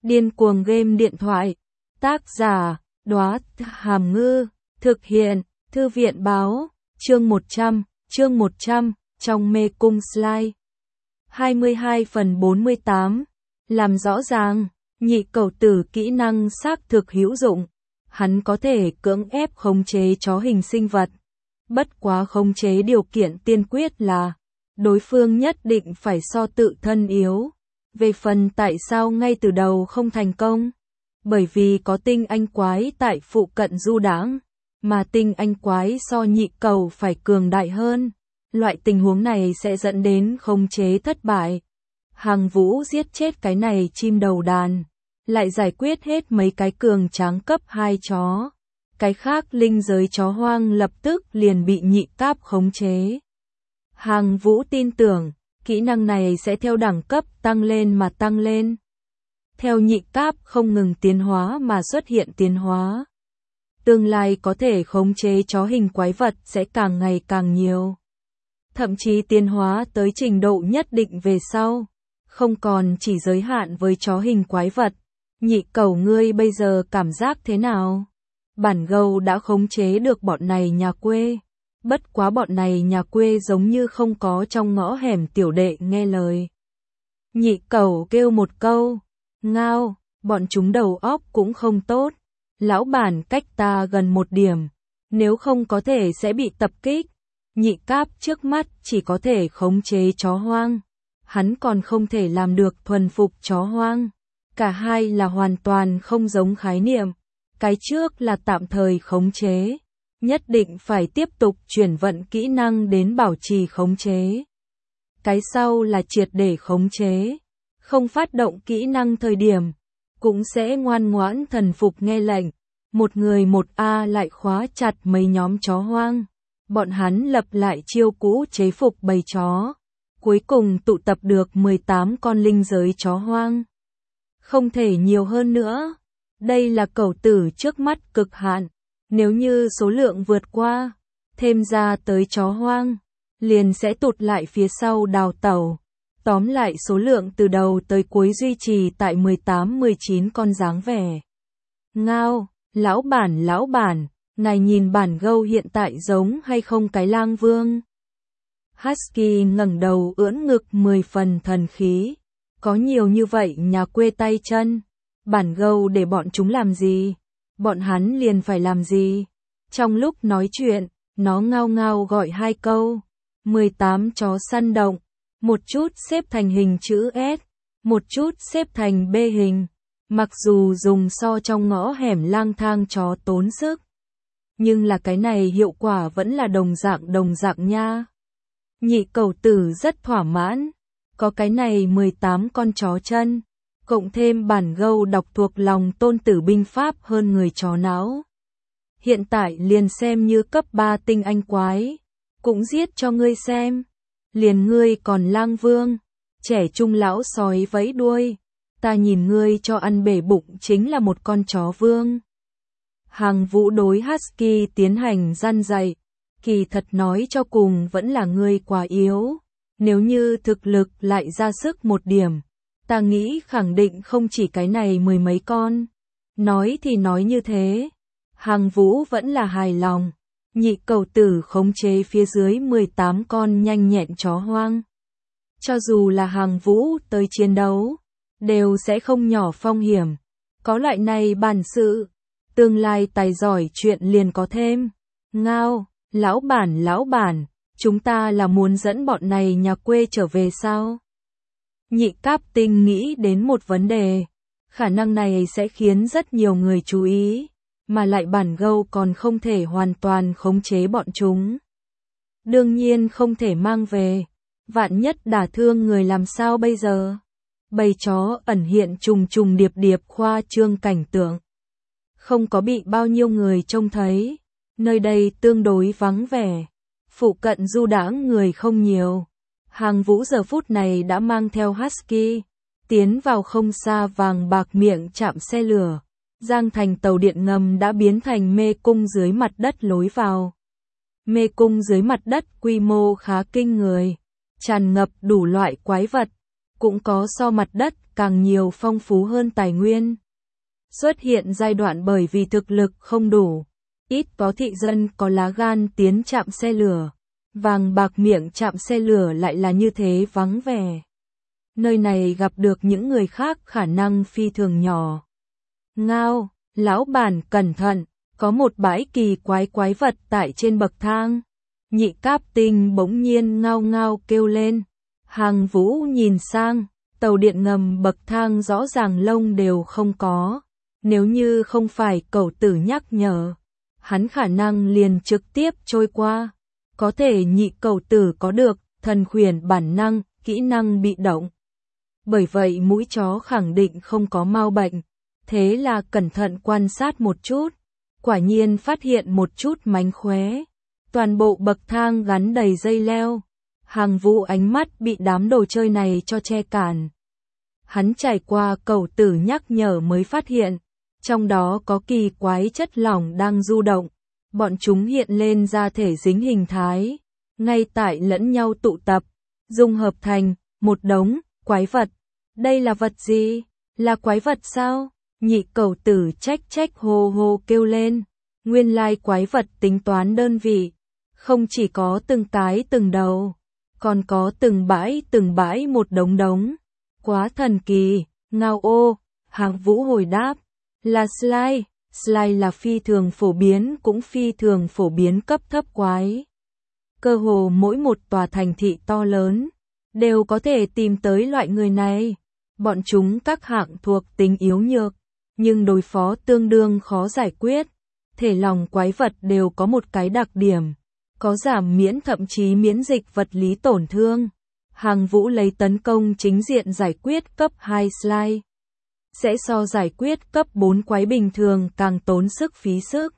Điên cuồng game điện thoại. Tác giả, Đóa Hàm Ngư. Thực hiện, Thư viện báo. Chương 100, trong mê cung slide. 22/48. Làm rõ ràng, nhị cầu tử kỹ năng xác thực hữu dụng. Hắn có thể cưỡng ép khống chế chó hình sinh vật. Bất quá khống chế điều kiện tiên quyết là đối phương nhất định phải so tự thân yếu. Về phần tại sao ngay từ đầu không thành công? Bởi vì có tinh anh quái tại phụ cận du đãng, mà tinh anh quái so nhị cầu phải cường đại hơn. Loại tình huống này sẽ dẫn đến khống chế thất bại. Hàng Vũ giết chết cái này chim đầu đàn, lại giải quyết hết mấy cái cường tráng cấp 2 chó. Cái khác linh giới chó hoang lập tức liền bị nhị cáp khống chế. Hàng Vũ tin tưởng, kỹ năng này sẽ theo đẳng cấp tăng lên mà tăng lên. Theo nhị cáp không ngừng tiến hóa mà xuất hiện tiến hóa. Tương lai có thể khống chế chó hình quái vật sẽ càng ngày càng nhiều. Thậm chí tiến hóa tới trình độ nhất định về sau, không còn chỉ giới hạn với chó hình quái vật. Nhị cầu ngươi bây giờ cảm giác thế nào? Bản gâu đã khống chế được bọn này nhà quê. Bất quá bọn này nhà quê giống như không có trong ngõ hẻm tiểu đệ nghe lời. Nhị cầu kêu một câu, ngao, bọn chúng đầu óc cũng không tốt. Lão bản cách ta gần một điểm, nếu không có thể sẽ bị tập kích. Nhị cáp trước mắt chỉ có thể khống chế chó hoang. Hắn còn không thể làm được thuần phục chó hoang. Cả hai là hoàn toàn không giống khái niệm. Cái trước là tạm thời khống chế. Nhất định phải tiếp tục chuyển vận kỹ năng đến bảo trì khống chế. Cái sau là triệt để khống chế. Không phát động kỹ năng thời điểm, cũng sẽ ngoan ngoãn thần phục nghe lệnh. Một người một A lại khóa chặt mấy nhóm chó hoang. Bọn hắn lập lại chiêu cũ chế phục bầy chó. Cuối cùng tụ tập được 18 con linh giới chó hoang. Không thể nhiều hơn nữa. Đây là cầu tử trước mắt cực hạn. Nếu như số lượng vượt qua, thêm ra tới chó hoang, liền sẽ tụt lại phía sau đào tẩu. Tóm lại số lượng từ đầu tới cuối duy trì tại 18-19 con dáng vẻ. Ngao, lão bản, ngài nhìn bản gâu hiện tại giống hay không cái lang vương? Husky ngẩng đầu ưỡn ngực 10 phần thần khí. Có nhiều như vậy nhà quê tay chân. Bản gâu để bọn chúng làm gì? Bọn hắn liền phải làm gì? Trong lúc nói chuyện, nó ngao ngao gọi hai câu. 18 chó săn động. Một chút xếp thành hình chữ S, một chút xếp thành B hình. Mặc dù dùng so trong ngõ hẻm lang thang chó tốn sức, nhưng là cái này hiệu quả vẫn là đồng dạng nha. Nhị cầu tử rất thỏa mãn. Có cái này 18 con chó chân, cộng thêm bản gâu đọc thuộc lòng tôn tử binh pháp hơn người chó não. Hiện tại liền xem như cấp 3 tinh anh quái, cũng giết cho ngươi xem. Liền ngươi còn lang vương, trẻ trung lão sói vẫy đuôi, ta nhìn ngươi cho ăn bể bụng chính là một con chó vương. Hàng Vũ đối Husky tiến hành răn dạy, kỳ thật nói cho cùng vẫn là ngươi quá yếu. Nếu như thực lực lại ra sức một điểm, ta nghĩ khẳng định không chỉ cái này 10 mấy con. Nói thì nói như thế, Hàng Vũ vẫn là hài lòng. Nhị cầu tử khống chế phía dưới 18 con nhanh nhẹn chó hoang. Cho dù là Hàng Vũ tới chiến đấu, đều sẽ không nhỏ phong hiểm. Có loại này bản sự, tương lai tài giỏi chuyện liền có thêm. Ngao, lão bản, chúng ta là muốn dẫn bọn này nhà quê trở về sao? Nhị cáp tinh nghĩ đến một vấn đề. Khả năng này sẽ khiến rất nhiều người chú ý. Mà lại bản gâu còn không thể hoàn toàn khống chế bọn chúng. Đương nhiên không thể mang về. Vạn nhất đả thương người làm sao bây giờ? Bầy chó ẩn hiện trùng điệp khoa trương cảnh tượng. Không có bị bao nhiêu người trông thấy. Nơi đây tương đối vắng vẻ. Phụ cận du đãng người không nhiều. Hàng Vũ giờ phút này đã mang theo Husky, tiến vào không xa vàng bạc miệng trạm xe lửa. Giang thành tàu điện ngầm đã biến thành mê cung dưới mặt đất lối vào. Mê cung dưới mặt đất quy mô khá kinh người, tràn ngập đủ loại quái vật. cũng có so mặt đất càng nhiều phong phú hơn tài nguyên. Xuất hiện giai đoạn bởi vì thực lực không đủ, ít có thị dân có lá gan tiến trạm xe lửa, vàng bạc miệng trạm xe lửa lại là như thế vắng vẻ. Nơi này gặp được những người khác khả năng phi thường nhỏ. Ngao, lão bản cẩn thận, có một bãi kỳ quái vật tại trên bậc thang. Nhị Cáp Tinh bỗng nhiên ngao ngao kêu lên. Hàng Vũ nhìn sang, tàu điện ngầm bậc thang rõ ràng lông đều không có. Nếu như không phải cẩu tử nhắc nhở, hắn khả năng liền trực tiếp trôi qua. Có thể nhị cẩu tử có được thần khuyển bản năng, kỹ năng bị động. Bởi vậy mũi chó khẳng định không có mau bệnh. Thế là cẩn thận quan sát một chút. Quả nhiên phát hiện một chút mánh khóe. Toàn bộ bậc thang gắn đầy dây leo. Hàng Vũ ánh mắt bị đám đồ chơi này cho che cản. Hắn trải qua cẩu tử nhắc nhở mới phát hiện. Trong đó có kỳ quái chất lỏng đang du động. Bọn chúng hiện lên ra thể dính hình thái. Ngay tại lẫn nhau tụ tập. Dung hợp thành một đống quái vật. Đây là vật gì? Là quái vật sao? Nhị cẩu tử trách hô hô kêu lên. Nguyên lai quái vật tính toán đơn vị. Không chỉ có từng cái từng đầu. Còn có từng bãi một đống. Quá thần kỳ. Ngao ô. Hàng Vũ hồi đáp. Là slime. Slime là phi thường phổ biến cũng phi thường phổ biến cấp thấp quái. Cơ hồ mỗi một tòa thành thị to lớn đều có thể tìm tới loại người này. Bọn chúng các hạng thuộc tính yếu nhược, nhưng đối phó tương đương khó giải quyết. Thể lòng quái vật đều có một cái đặc điểm, có giảm miễn thậm chí miễn dịch vật lý tổn thương. Hàng Vũ lấy tấn công chính diện giải quyết cấp 2 slime. Sẽ so giải quyết cấp 4 quái bình thường càng tốn sức phí sức.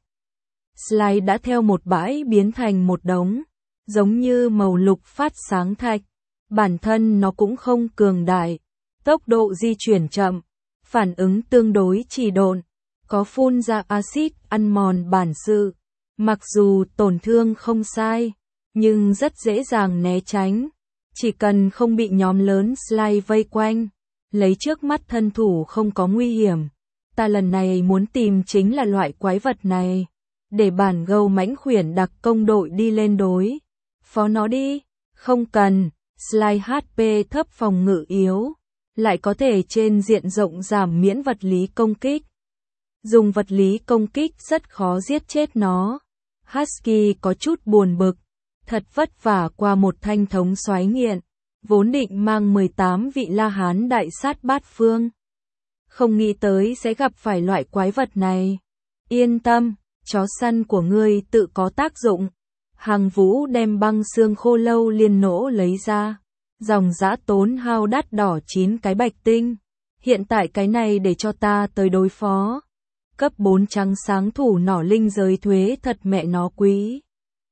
Slime đã theo một bãi biến thành một đống, giống như màu lục phát sáng thạch. Bản thân nó cũng không cường đại, tốc độ di chuyển chậm, phản ứng tương đối trì độn, có phun ra axit ăn mòn bản sự. Mặc dù tổn thương không sai, nhưng rất dễ dàng né tránh. Chỉ cần không bị nhóm lớn slime vây quanh, lấy trước mắt thân thủ không có nguy hiểm. Ta lần này muốn tìm chính là loại quái vật này, để bản gâu mãnh khuyển đặc công đội đi lên đối phó nó đi. Không cần, slime HP thấp phòng ngự yếu, lại có thể trên diện rộng giảm miễn vật lý công kích. Dùng vật lý công kích rất khó giết chết nó. Husky có chút buồn bực, thật vất vả qua một thanh thống soái nghiện, vốn định mang 18 vị La Hán đại sát bát phương. Không nghĩ tới sẽ gặp phải loại quái vật này. Yên tâm, chó săn của ngươi tự có tác dụng. Hàng Vũ đem băng xương khô lâu liên nỗ lấy ra. Dòng dã tốn hao đắt đỏ 9 cái bạch tinh. Hiện tại cái này để cho ta tới đối phó. Cấp 4 trắng sáng thủ nỏ linh giới thuế thật mẹ nó quý.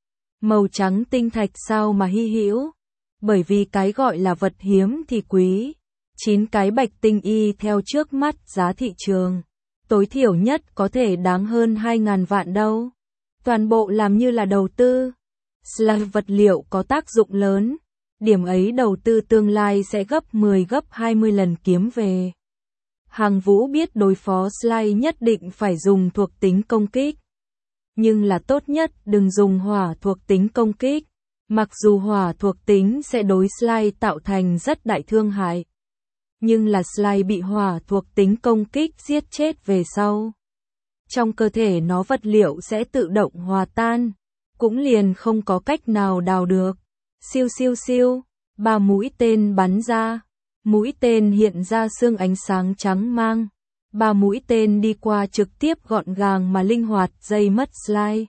Màu trắng tinh thạch sao mà hy hữu? Bởi vì cái gọi là vật hiếm thì quý. 9 cái bạch tinh y theo trước mắt giá thị trường. Tối thiểu nhất có thể đáng hơn 2.000 vạn đâu. Toàn bộ làm như là đầu tư. Slime vật liệu có tác dụng lớn. Điểm ấy đầu tư tương lai sẽ gấp 10 gấp 20 lần kiếm về. Hàng Vũ biết đối phó slime nhất định phải dùng thuộc tính công kích. Nhưng là tốt nhất đừng dùng hỏa thuộc tính công kích. Mặc dù hỏa thuộc tính sẽ đối slime tạo thành rất đại thương hại. Nhưng là slime bị hỏa thuộc tính công kích giết chết về sau. Trong cơ thể nó vật liệu sẽ tự động hòa tan. Cũng liền không có cách nào đào được. Siêu siêu siêu, 3 mũi tên bắn ra. Mũi tên hiện ra xương ánh sáng trắng mang. 3 mũi tên đi qua trực tiếp gọn gàng mà linh hoạt dây mất slime.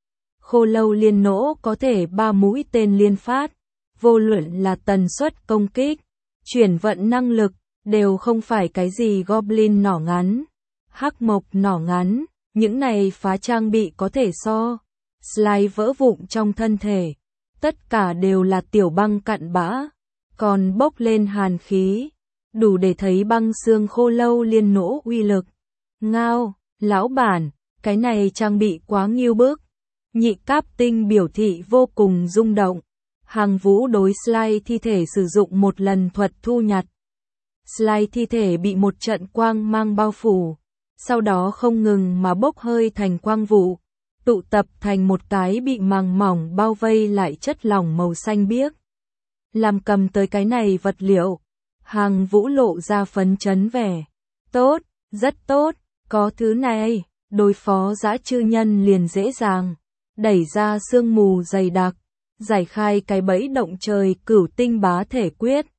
Khô lâu liên nỗ có thể 3 mũi tên liên phát. Vô luận là tần suất công kích, chuyển vận năng lực, đều không phải cái gì goblin nỏ ngắn, hắc mộc nỏ ngắn, những này phá trang bị có thể so. Slime vỡ vụn trong thân thể, tất cả đều là tiểu băng cặn bã, còn bốc lên hàn khí, đủ để thấy băng xương khô lâu liên nỗ uy lực. Ngao, lão bản, cái này trang bị quá nghiêu bức. Nhị Cáp Tinh biểu thị vô cùng rung động. Hàng Vũ đối slime thi thể sử dụng một lần thuật thu nhặt, Slide thi thể bị một trận quang mang bao phủ, sau đó không ngừng mà bốc hơi thành quang vụ, tụ tập thành một cái bị màng mỏng bao vây lại chất lỏng màu xanh biếc. Làm cầm tới cái này vật liệu, Hàng Vũ lộ ra phấn chấn vẻ. Tốt, rất tốt, có thứ này, đối phó dã chư nhân liền dễ dàng. Đẩy ra sương mù dày đặc, giải khai cái bẫy động trời cửu tinh bá thể quyết.